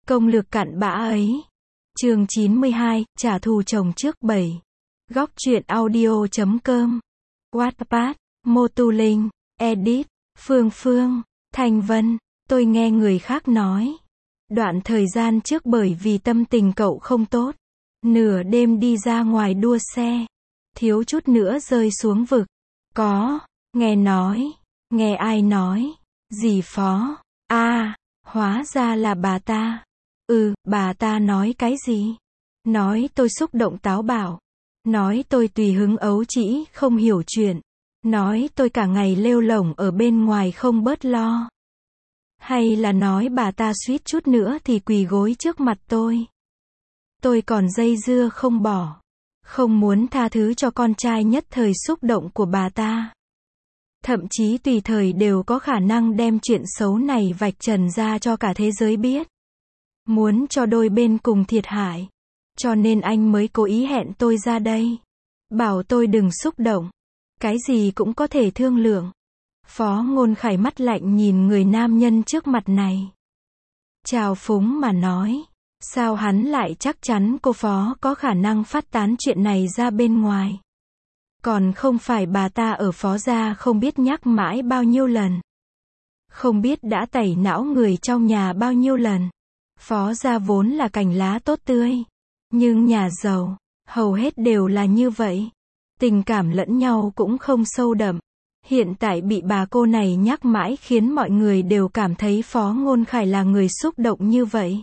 Công lược cặn bã ấy. Chương 92, trả thù chồng trước 7. Góc truyện audio.com. Wattpad, Motu Linh, Edit, Phương Phương, Thanh Vân. Tôi nghe người khác nói. Đoạn thời gian trước bởi vì tâm tình cậu không tốt. Nửa đêm đi ra ngoài đua xe. Thiếu chút nữa rơi xuống vực. Có, nghe nói. Nghe ai nói? Dì Phó. Hóa ra là bà ta. Bà ta nói cái gì? Nói tôi xúc động táo bạo. Nói tôi tùy hứng ấu trĩ, không hiểu chuyện. Nói tôi cả ngày lêu lổng ở bên ngoài không bớt lo. Hay là nói bà ta suýt chút nữa thì quỳ gối trước mặt tôi. Tôi còn dây dưa không bỏ. Không muốn tha thứ cho con trai nhất thời xúc động của bà ta. Thậm chí tùy thời đều có khả năng đem chuyện xấu này vạch trần ra cho cả thế giới biết. Muốn cho đôi bên cùng thiệt hại. Cho nên anh mới cố ý hẹn tôi ra đây. Bảo tôi đừng xúc động. Cái gì cũng có thể thương lượng. Phó Ngôn Khải mắt lạnh nhìn người nam nhân trước mặt này. Trào phúng mà nói. Sao hắn lại chắc chắn cô Phó có khả năng phát tán chuyện này ra bên ngoài. Còn không phải bà ta ở Phó gia không biết nhắc mãi bao nhiêu lần. Không biết đã tẩy não người trong nhà bao nhiêu lần. Phó gia vốn là cành lá tốt tươi. Nhưng nhà giàu, hầu hết đều là như vậy. Tình cảm lẫn nhau cũng không sâu đậm. Hiện tại bị bà cô này nhắc mãi khiến mọi người đều cảm thấy Phó Ngôn Khải là người xúc động như vậy.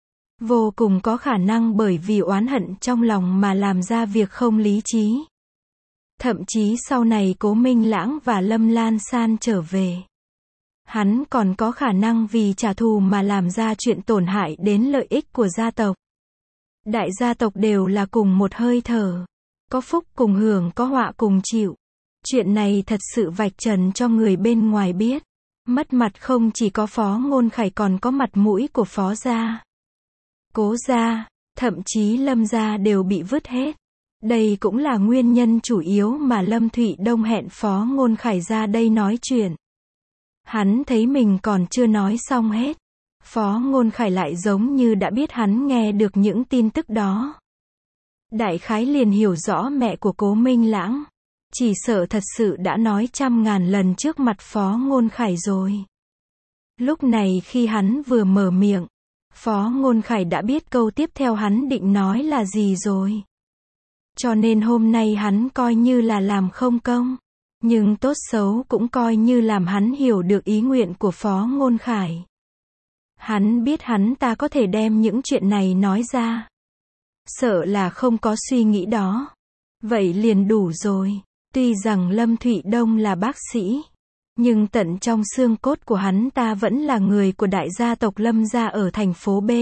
Vô cùng có khả năng bởi vì oán hận trong lòng mà làm ra việc không lý trí. Thậm chí sau này Cố Minh Lãng và Lâm Lan San trở về. Hắn còn có khả năng vì trả thù mà làm ra chuyện tổn hại đến lợi ích của gia tộc. Đại gia tộc đều là cùng một hơi thở. Có phúc cùng hưởng, có họa cùng chịu. Chuyện này thật sự vạch trần cho người bên ngoài biết. Mất mặt không chỉ có Phó Ngôn Khải còn có mặt mũi của Phó gia. Cố gia, thậm chí Lâm gia đều bị vứt hết. Đây cũng là nguyên nhân chủ yếu mà Lâm Thụy Đông hẹn Phó Ngôn Khải ra đây nói chuyện. Hắn thấy mình còn chưa nói xong hết. Phó Ngôn Khải lại giống như đã biết hắn nghe được những tin tức đó. Đại khái liền hiểu rõ mẹ của Cố Minh Lãng. Chỉ sợ thật sự đã nói trăm ngàn lần trước mặt Phó Ngôn Khải rồi. Lúc này khi hắn vừa mở miệng, Phó Ngôn Khải đã biết câu tiếp theo hắn định nói là gì rồi. Cho nên hôm nay hắn coi như là làm không công. Nhưng tốt xấu cũng coi như làm hắn hiểu được ý nguyện của Phó Ngôn Khải. Hắn biết hắn ta có thể đem những chuyện này nói ra. Sợ là không có suy nghĩ đó. Vậy liền đủ rồi. Tuy rằng Lâm Thụy Đông là bác sĩ. Nhưng tận trong xương cốt của hắn ta vẫn là người của đại gia tộc Lâm gia ở thành phố B.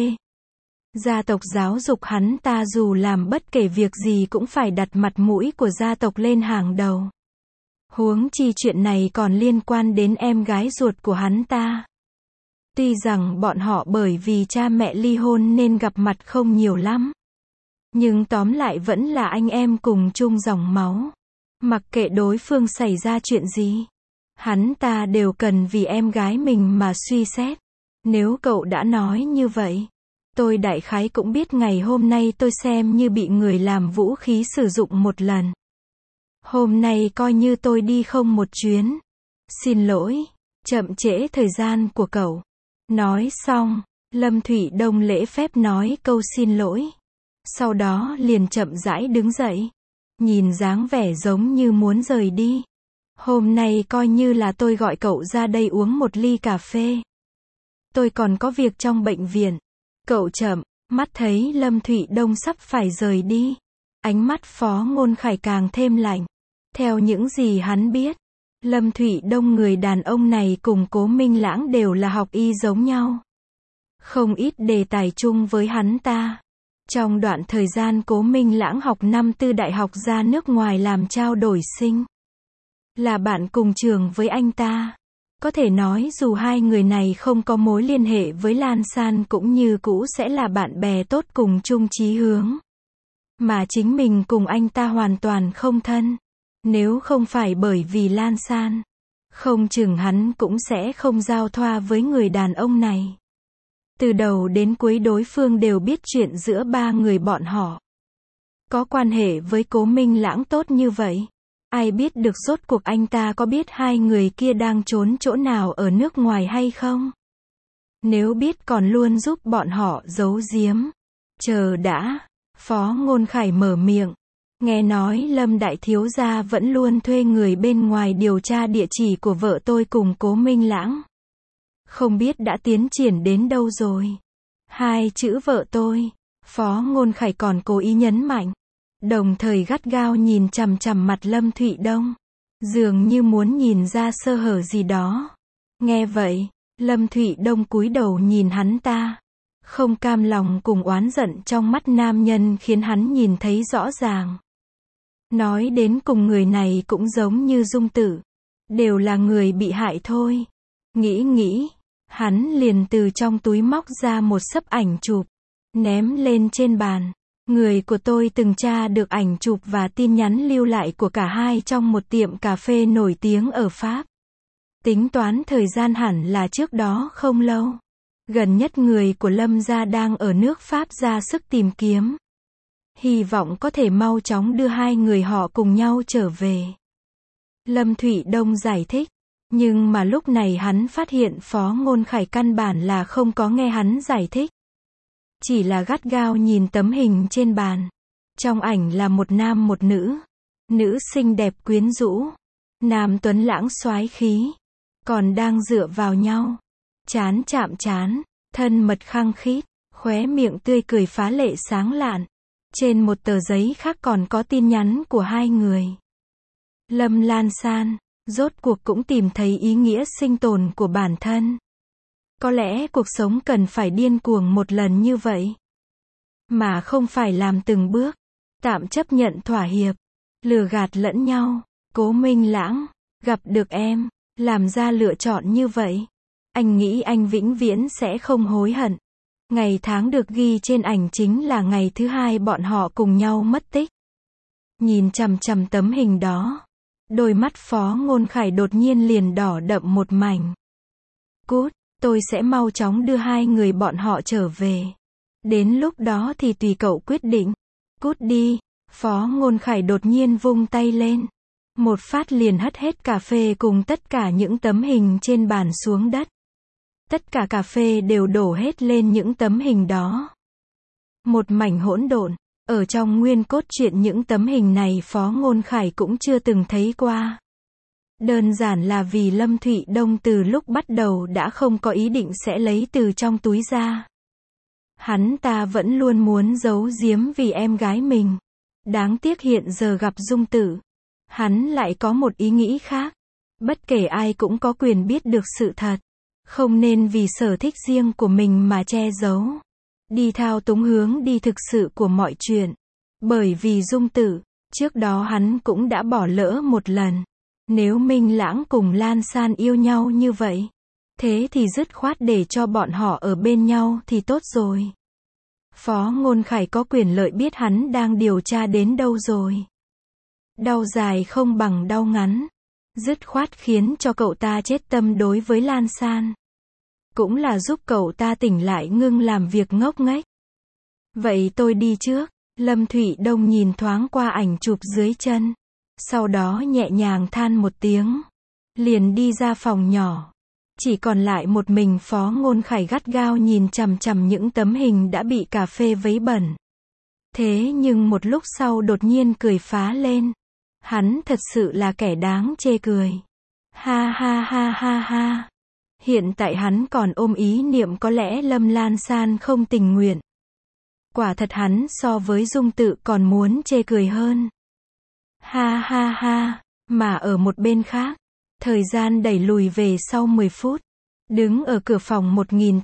Gia tộc giáo dục hắn ta dù làm bất kể việc gì cũng phải đặt mặt mũi của gia tộc lên hàng đầu. Huống chi chuyện này còn liên quan đến em gái ruột của hắn ta. Tuy rằng bọn họ bởi vì cha mẹ ly hôn nên gặp mặt không nhiều lắm. Nhưng tóm lại vẫn là anh em cùng chung dòng máu. Mặc kệ đối phương xảy ra chuyện gì, hắn ta đều cần vì em gái mình mà suy xét. Nếu cậu đã nói như vậy, tôi đại khái cũng biết ngày hôm nay tôi xem như bị người làm vũ khí sử dụng một lần. Hôm nay coi như tôi đi không một chuyến. Xin lỗi, chậm trễ thời gian của cậu. Nói xong, Lâm Thụy Đông lễ phép nói câu xin lỗi. Sau đó liền chậm rãi đứng dậy. Nhìn dáng vẻ giống như muốn rời đi. Hôm nay coi như là tôi gọi cậu ra đây uống một ly cà phê. Tôi còn có việc trong bệnh viện. Cậu chậm, mắt thấy Lâm Thụy Đông sắp phải rời đi. Ánh mắt Phó Ngôn Khải càng thêm lạnh. Theo những gì hắn biết, Lâm Thụy Đông người đàn ông này cùng Cố Minh Lãng đều là học y giống nhau. Không ít đề tài chung với hắn ta. Trong đoạn thời gian Cố Minh Lãng học năm tư đại học ra nước ngoài làm trao đổi sinh. Là bạn cùng trường với anh ta. Có thể nói dù hai người này không có mối liên hệ với Lan San cũng như cũ sẽ là bạn bè tốt cùng chung chí hướng. Mà chính mình cùng anh ta hoàn toàn không thân. Nếu không phải bởi vì Lan San, không chừng hắn cũng sẽ không giao thoa với người đàn ông này. Từ đầu đến cuối đối phương đều biết chuyện giữa ba người bọn họ. Có quan hệ với Cố Minh Lãng tốt như vậy. Ai biết được rốt cuộc anh ta có biết hai người kia đang trốn chỗ nào ở nước ngoài hay không? Nếu biết còn luôn giúp bọn họ giấu giếm. Chờ đã. Phó Ngôn Khải mở miệng. Nghe nói Lâm đại thiếu gia vẫn luôn thuê người bên ngoài điều tra địa chỉ của vợ tôi cùng Cố Minh Lãng. Không biết đã tiến triển đến đâu rồi. Hai chữ vợ tôi. Phó Ngôn Khải còn cố ý nhấn mạnh. Đồng thời gắt gao nhìn chằm chằm mặt Lâm Thụy Đông. Dường như muốn nhìn ra sơ hở gì đó. Nghe vậy, Lâm Thụy Đông cúi đầu nhìn hắn ta. Không cam lòng cùng oán giận trong mắt nam nhân khiến hắn nhìn thấy rõ ràng. Nói đến cùng người này cũng giống như Dung Tử. Đều là người bị hại thôi. Nghĩ, hắn liền từ trong túi móc ra một xấp ảnh chụp. Ném lên trên bàn. Người của tôi từng tra được ảnh chụp và tin nhắn lưu lại của cả hai trong một tiệm cà phê nổi tiếng ở Pháp. Tính toán thời gian hẳn là trước đó không lâu. Gần nhất người của Lâm gia đang ở nước Pháp ra sức tìm kiếm. Hy vọng có thể mau chóng đưa hai người họ cùng nhau trở về. Lâm Thụy Đông giải thích. Nhưng mà lúc này hắn phát hiện Phó Ngôn Khải căn bản là không có nghe hắn giải thích. Chỉ là gắt gao nhìn tấm hình trên bàn. Trong ảnh là một nam một nữ. Nữ xinh đẹp quyến rũ. Nam tuấn lãng soái khí. Còn đang dựa vào nhau. Chán chạm chán. Thân mật khăng khít. Khóe miệng tươi cười phá lệ sáng lạn. Trên một tờ giấy khác còn có tin nhắn của hai người. Lâm Lan San, rốt cuộc cũng tìm thấy ý nghĩa sinh tồn của bản thân. Có lẽ cuộc sống cần phải điên cuồng một lần như vậy. Mà không phải làm từng bước. Tạm chấp nhận thỏa hiệp. Lừa gạt lẫn nhau. Cố Minh Lãng, gặp được em, làm ra lựa chọn như vậy. Anh nghĩ anh vĩnh viễn sẽ không hối hận. Ngày tháng được ghi trên ảnh chính là ngày thứ hai bọn họ cùng nhau mất tích. Nhìn chằm chằm tấm hình đó. Đôi mắt Phó Ngôn Khải đột nhiên liền đỏ đậm một mảnh. Cút, tôi sẽ mau chóng đưa hai người bọn họ trở về. Đến lúc đó thì tùy cậu quyết định. Cút đi, Phó Ngôn Khải đột nhiên vung tay lên. Một phát liền hất hết cà phê cùng tất cả những tấm hình trên bàn xuống đất. Tất cả cà phê đều đổ hết lên những tấm hình đó. Một mảnh hỗn độn. Ở trong nguyên cốt truyện những tấm hình này Phó Ngôn Khải cũng chưa từng thấy qua. Đơn giản là vì Lâm Thụy Đông từ lúc bắt đầu đã không có ý định sẽ lấy từ trong túi ra. Hắn ta vẫn luôn muốn giấu giếm vì em gái mình. Đáng tiếc hiện giờ gặp Dung Tử. Hắn lại có một ý nghĩ khác. Bất kể ai cũng có quyền biết được sự thật. Không nên vì sở thích riêng của mình mà che giấu. Đi thao túng hướng đi thực sự của mọi chuyện. Bởi vì Dung Tử, trước đó hắn cũng đã bỏ lỡ một lần. Nếu Minh Lãng cùng Lan San yêu nhau như vậy, thế thì dứt khoát để cho bọn họ ở bên nhau thì tốt rồi. Phó Ngôn Khải có quyền lợi biết hắn đang điều tra đến đâu rồi. Đau dài không bằng đau ngắn. Dứt khoát khiến cho cậu ta chết tâm đối với Lan San. Cũng là giúp cậu ta tỉnh lại ngưng làm việc ngốc nghếch. Vậy tôi đi trước. Lâm Thụy Đông nhìn thoáng qua ảnh chụp dưới chân. Sau đó nhẹ nhàng than một tiếng. Liền đi ra phòng nhỏ. Chỉ còn lại một mình Phó Ngôn Khải gắt gao nhìn chằm chằm những tấm hình đã bị cà phê vấy bẩn. Thế nhưng một lúc sau đột nhiên cười phá lên. Hắn thật sự là kẻ đáng chê cười. Ha ha ha ha ha. Hiện tại hắn còn ôm ý niệm có lẽ Lâm Lan San không tình nguyện. Quả thật hắn so với Dung Tự còn muốn chê cười hơn. Ha ha ha. Mà ở một bên khác, thời gian đẩy lùi về sau 10 phút. Đứng ở cửa phòng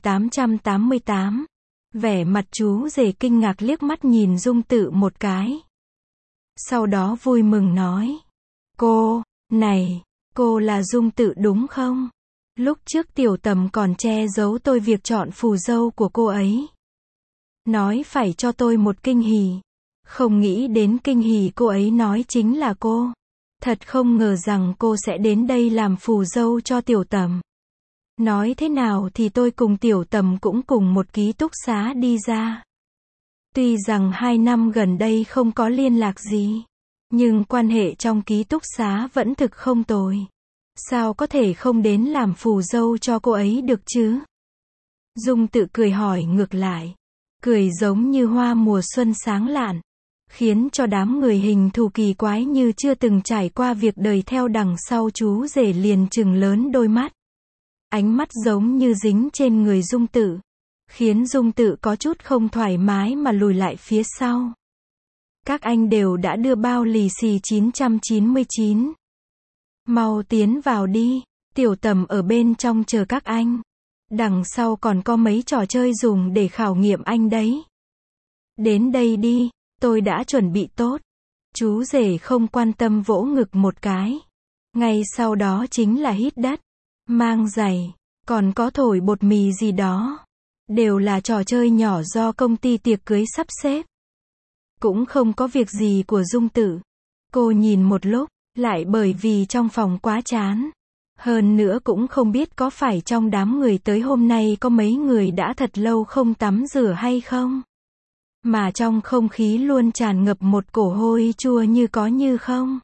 1888. Vẻ mặt chú rể kinh ngạc liếc mắt nhìn Dung Tự một cái. Sau đó vui mừng nói. Cô, này, cô là Dung Tự đúng không? Lúc trước Tiểu Tầm còn che giấu tôi việc chọn phù dâu của cô ấy. Nói phải cho tôi một kinh hỉ. Không nghĩ đến kinh hỉ cô ấy nói chính là cô. Thật không ngờ rằng cô sẽ đến đây làm phù dâu cho Tiểu Tầm. Nói thế nào thì tôi cùng Tiểu Tầm cũng cùng một ký túc xá đi ra. Tuy rằng 2 năm gần đây không có liên lạc gì, nhưng quan hệ trong ký túc xá vẫn thực không tồi. Sao có thể không đến làm phù dâu cho cô ấy được chứ? Dung Tự cười hỏi ngược lại. Cười giống như hoa mùa xuân sáng lạn, khiến cho đám người hình thù kỳ quái như chưa từng trải qua việc đời theo đằng sau chú rể liền trừng lớn đôi mắt. Ánh mắt giống như dính trên người Dung Tự, khiến Dung Tự có chút không thoải mái mà lùi lại phía sau. Các anh đều đã đưa bao lì xì 999. Mau tiến vào đi, Tiểu Tầm ở bên trong chờ các anh. Đằng sau còn có mấy trò chơi dùng để khảo nghiệm anh đấy. Đến đây đi, tôi đã chuẩn bị tốt. Chú rể không quan tâm vỗ ngực một cái. Ngay sau đó chính là hít đất, mang giày, còn có thổi bột mì gì đó. Đều là trò chơi nhỏ do công ty tiệc cưới sắp xếp. Cũng không có việc gì của Dung Tự. Cô nhìn một lúc, lại bởi vì trong phòng quá chán. Hơn nữa cũng không biết có phải trong đám người tới hôm nay có mấy người đã thật lâu không tắm rửa hay không. Mà trong không khí luôn tràn ngập một cổ hôi chua như có như không.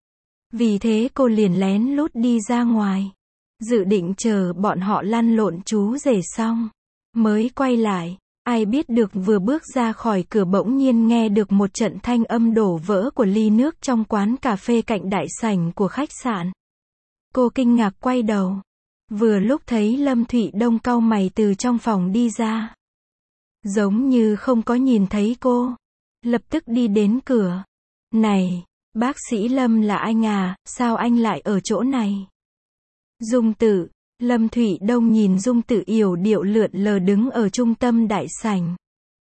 Vì thế cô liền lén lút đi ra ngoài. Dự định chờ bọn họ lăn lộn chú rể xong, mới quay lại. Ai biết được vừa bước ra khỏi cửa bỗng nhiên nghe được một trận thanh âm đổ vỡ của ly nước trong quán cà phê cạnh đại sảnh của khách sạn. Cô kinh ngạc quay đầu. Vừa lúc thấy Lâm Thụy Đông cau mày từ trong phòng đi ra. Giống như không có nhìn thấy cô. Lập tức đi đến cửa. Này, bác sĩ Lâm là anh à, sao anh lại ở chỗ này? Dung Tự. Lâm Thụy Đông nhìn Dung Tự yểu điệu lượn lờ đứng ở trung tâm đại sảnh.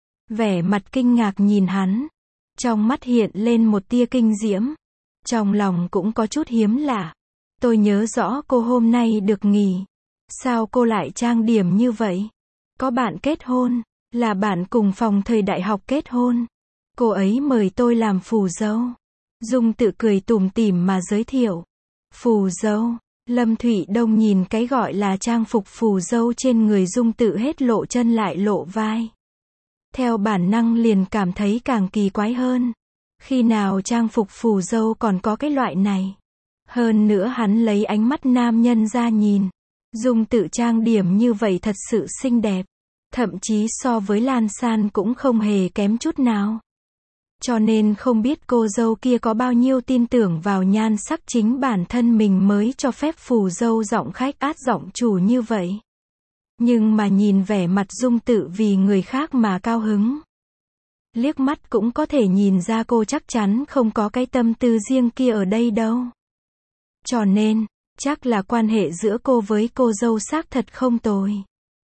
Vẻ mặt kinh ngạc nhìn hắn. Trong mắt hiện lên một tia kinh diễm. Trong lòng cũng có chút hiếm lạ. Tôi nhớ rõ cô hôm nay được nghỉ. Sao cô lại trang điểm như vậy? Có bạn kết hôn, là bạn cùng phòng thời đại học kết hôn. Cô ấy mời tôi làm phù dâu. Dung Tự cười tủm tỉm mà giới thiệu. Phù dâu. Lâm Thụy Đông nhìn cái gọi là trang phục phù dâu trên người Dung Tự hết lộ chân lại lộ vai. Theo bản năng liền cảm thấy càng kỳ quái hơn. Khi nào trang phục phù dâu còn có cái loại này? Hơn nữa hắn lấy ánh mắt nam nhân ra nhìn. Dung Tự trang điểm như vậy thật sự xinh đẹp. Thậm chí so với Lan San cũng không hề kém chút nào. Cho nên không biết cô dâu kia có bao nhiêu tin tưởng vào nhan sắc chính bản thân mình mới cho phép phù dâu giọng khách át giọng chủ như vậy. Nhưng mà nhìn vẻ mặt Dung Tự vì người khác mà cao hứng. Liếc mắt cũng có thể nhìn ra cô chắc chắn không có cái tâm tư riêng kia ở đây đâu. Cho nên, chắc là quan hệ giữa cô với cô dâu xác thật không tồi.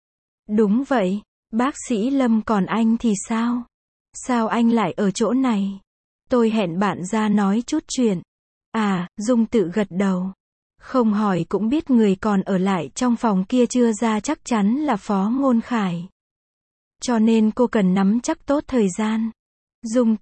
Đúng vậy, bác sĩ Lâm còn anh thì sao? Sao anh lại ở chỗ này? Tôi hẹn bạn ra nói chút chuyện. À, Dung Tự gật đầu. Không hỏi cũng biết người còn ở lại trong phòng kia chưa ra chắc chắn là Phó Ngôn Khải. Cho nên cô cần nắm chắc tốt thời gian. Dung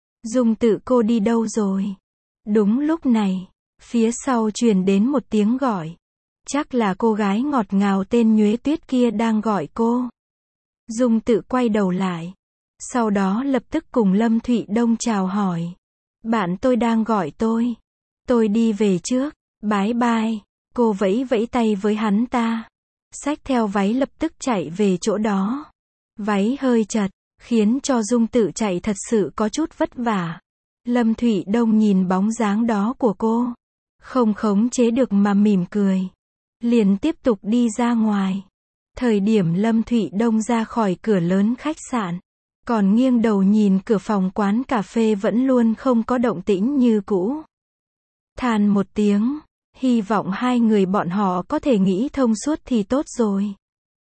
Tự cô đi đâu rồi? Đúng lúc này, phía sau truyền đến một tiếng gọi. Chắc là cô gái ngọt ngào tên Nhuế Tuyết kia đang gọi cô. Dung Tự quay đầu lại. Sau đó lập tức cùng Lâm Thụy Đông chào hỏi. Bạn tôi đang gọi tôi. Tôi đi về trước. Bye bye. Cô vẫy vẫy tay với hắn ta. Xách theo váy lập tức chạy về chỗ đó. Váy hơi chật, khiến cho Dung Tự chạy thật sự có chút vất vả. Lâm Thụy Đông nhìn bóng dáng đó của cô. Không khống chế được mà mỉm cười. Liền tiếp tục đi ra ngoài. Thời điểm Lâm Thụy Đông ra khỏi cửa lớn khách sạn. Còn nghiêng đầu nhìn cửa phòng quán cà phê vẫn luôn không có động tĩnh như cũ. Than một tiếng. Hy vọng hai người bọn họ có thể nghĩ thông suốt thì tốt rồi.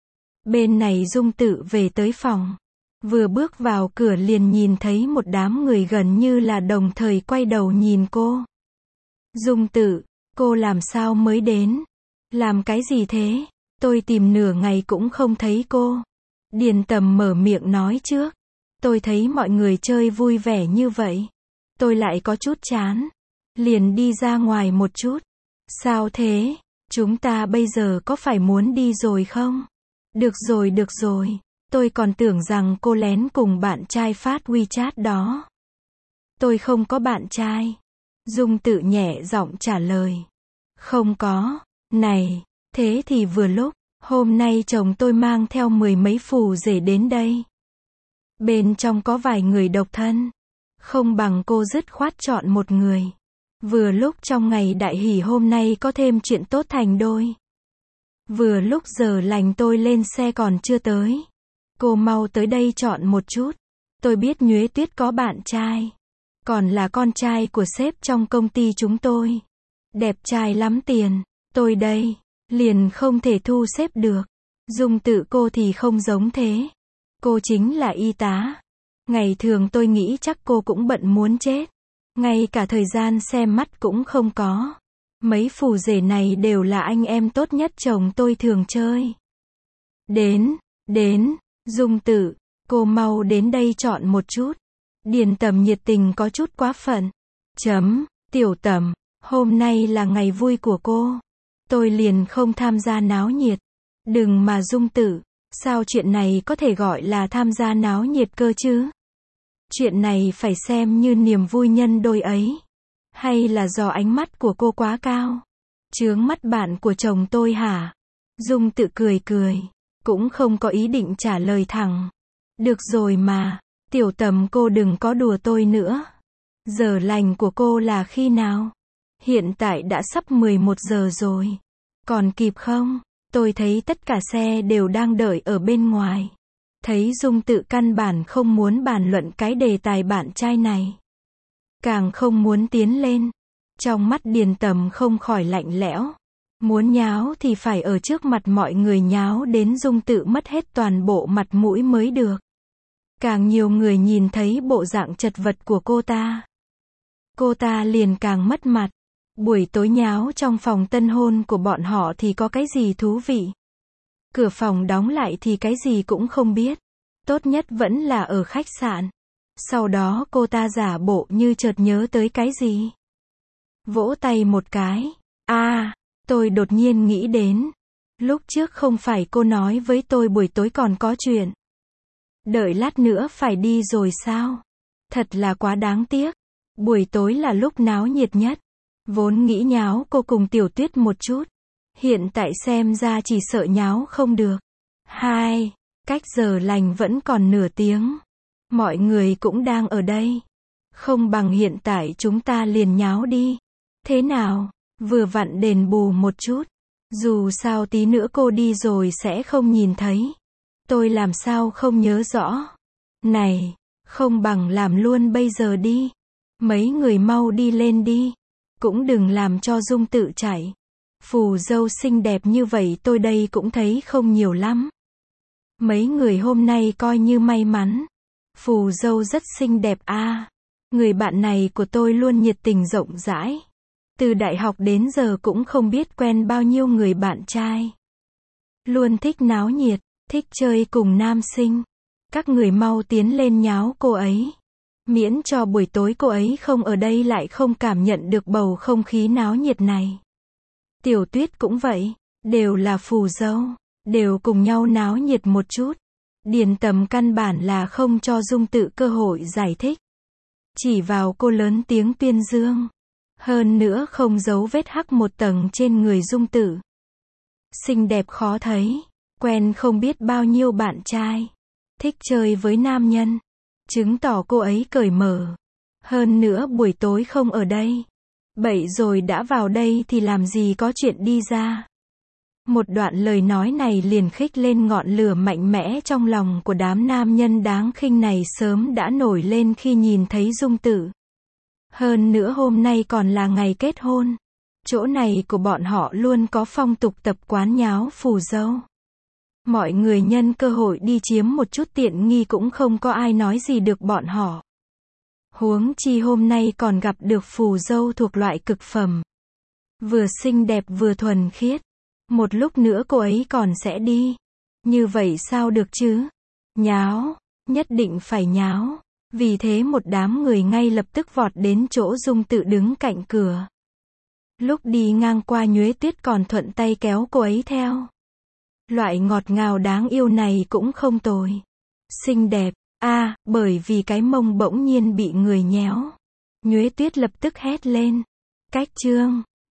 Bên này Dung Tự về tới phòng. Vừa bước vào cửa liền nhìn thấy một đám người gần như là đồng thời quay đầu nhìn cô. Dung Tự, cô làm sao mới đến? Làm cái gì thế? Tôi tìm nửa ngày cũng không thấy cô. Điền Tầm mở miệng nói trước. Tôi thấy mọi người chơi vui vẻ như vậy. Tôi lại có chút chán. Liền đi ra ngoài một chút. Sao thế? Chúng ta bây giờ có phải muốn đi rồi không? Được rồi. Tôi còn tưởng rằng cô lén cùng bạn trai phát WeChat đó. Tôi không có bạn trai. Dung Tự nhẹ giọng trả lời. Không có. Này, thế thì vừa lúc, hôm nay chồng tôi mang theo 10 mấy phù rể đến đây. Bên trong có vài người độc thân. Không bằng cô dứt khoát chọn một người. Vừa lúc trong ngày đại hỷ hôm nay có thêm chuyện tốt thành đôi. Vừa lúc giờ lành tôi lên xe còn chưa tới. Cô mau tới đây chọn một chút. Tôi biết Nhuế Tuyết có bạn trai. Còn là con trai của sếp trong công ty chúng tôi. Đẹp trai lắm tiền. Tôi đây, liền không thể thu xếp được. Dung Tự cô thì không giống thế. Cô chính là y tá. Ngày thường tôi nghĩ chắc cô cũng bận muốn chết. Ngay cả thời gian xem mắt cũng không có. Mấy phù rể này đều là anh em tốt nhất chồng tôi thường chơi. Đến, Dung Tự, cô mau đến đây chọn một chút. Điền Tầm nhiệt tình có chút quá phận. Tiểu Tầm, hôm nay là ngày vui của cô. Tôi liền không tham gia náo nhiệt. Đừng mà Dung Tự, sao chuyện này có thể gọi là tham gia náo nhiệt cơ chứ? Chuyện này phải xem như niềm vui nhân đôi ấy. Hay là do ánh mắt của cô quá cao? Chướng mắt bạn của chồng tôi hả? Dung Tự cười, cũng không có ý định trả lời thẳng. Được rồi mà, Tiểu Tầm cô đừng có đùa tôi nữa. Giờ lành của cô là khi nào? Hiện tại đã sắp 11 giờ rồi. Còn kịp không? Tôi thấy tất cả xe đều đang đợi ở bên ngoài. Thấy Dung Tự căn bản không muốn bàn luận cái đề tài bạn trai này. Càng không muốn tiến lên. Trong mắt Điền Tầm không khỏi lạnh lẽo. Muốn nháo thì phải ở trước mặt mọi người nháo đến Dung Tự mất hết toàn bộ mặt mũi mới được. Càng nhiều người nhìn thấy bộ dạng chật vật của cô ta liền càng mất mặt. Buổi tối nháo trong phòng tân hôn của bọn họ thì có cái gì thú vị? Cửa phòng đóng lại thì cái gì cũng không biết. Tốt nhất vẫn là ở khách sạn. Sau đó cô ta giả bộ như chợt nhớ tới cái gì. Vỗ tay một cái. Tôi đột nhiên nghĩ đến. Lúc trước không phải cô nói với tôi buổi tối còn có chuyện. Đợi lát nữa phải đi rồi sao? Thật là quá đáng tiếc. Buổi tối là lúc náo nhiệt nhất. Vốn nghĩ nháo cô cùng Tiểu Tuyết một chút. Hiện tại xem ra chỉ sợ nháo không được. Cách giờ lành vẫn còn nửa tiếng. Mọi người cũng đang ở đây. Không bằng hiện tại chúng ta liền nháo đi. Thế nào? Vừa vặn đền bù một chút. Dù sao tí nữa cô đi rồi sẽ không nhìn thấy. Tôi làm sao không nhớ rõ. Này, không bằng làm luôn bây giờ đi. Mấy người mau đi lên đi. Cũng đừng làm cho Dung Tự chạy. Phù dâu xinh đẹp như vậy tôi đây cũng thấy không nhiều lắm. Mấy người hôm nay coi như may mắn. Phù dâu rất xinh đẹp Người bạn này của tôi luôn nhiệt tình rộng rãi. Từ đại học đến giờ cũng không biết quen bao nhiêu người bạn trai. Luôn thích náo nhiệt, thích chơi cùng nam sinh. Các người mau tiến lên nháo cô ấy. Miễn cho buổi tối cô ấy không ở đây lại không cảm nhận được bầu không khí náo nhiệt này. Tiểu Tuyết cũng vậy, đều là phù dâu, đều cùng nhau náo nhiệt một chút. Điền Tầm căn bản là không cho Dung Tự cơ hội giải thích. Chỉ vào cô lớn tiếng tuyên dương. Hơn nữa không giấu vết hắc một tầng trên người Dung Tự. Xinh đẹp khó thấy, quen không biết bao nhiêu bạn trai, thích chơi với nam nhân. Chứng tỏ cô ấy cởi mở. Hơn nữa buổi tối không ở đây. Bậy rồi đã vào đây thì làm gì có chuyện đi ra. Một đoạn lời nói này liền khích lên ngọn lửa mạnh mẽ trong lòng của đám nam nhân đáng khinh này sớm đã nổi lên khi nhìn thấy Dung Tự. Hơn nữa hôm nay còn là ngày kết hôn. Chỗ này của bọn họ luôn có phong tục tập quán nháo phù dâu. Mọi người nhân cơ hội đi chiếm một chút tiện nghi cũng không có ai nói gì được bọn họ. Huống chi hôm nay còn gặp được phù dâu thuộc loại cực phẩm. Vừa xinh đẹp vừa thuần khiết. Một lúc nữa cô ấy còn sẽ đi. Như vậy sao được chứ? Nháo, nhất định phải nháo. Vì thế một đám người ngay lập tức vọt đến chỗ Dung Tự đứng cạnh cửa. Lúc đi ngang qua Nhuế Tuyết còn thuận tay kéo cô ấy theo. Loại ngọt ngào đáng yêu này cũng không tồi. Xinh đẹp. Bởi vì cái mông bỗng nhiên bị người nhéo. Nhuế Tuyết lập tức hét lên. Cách chương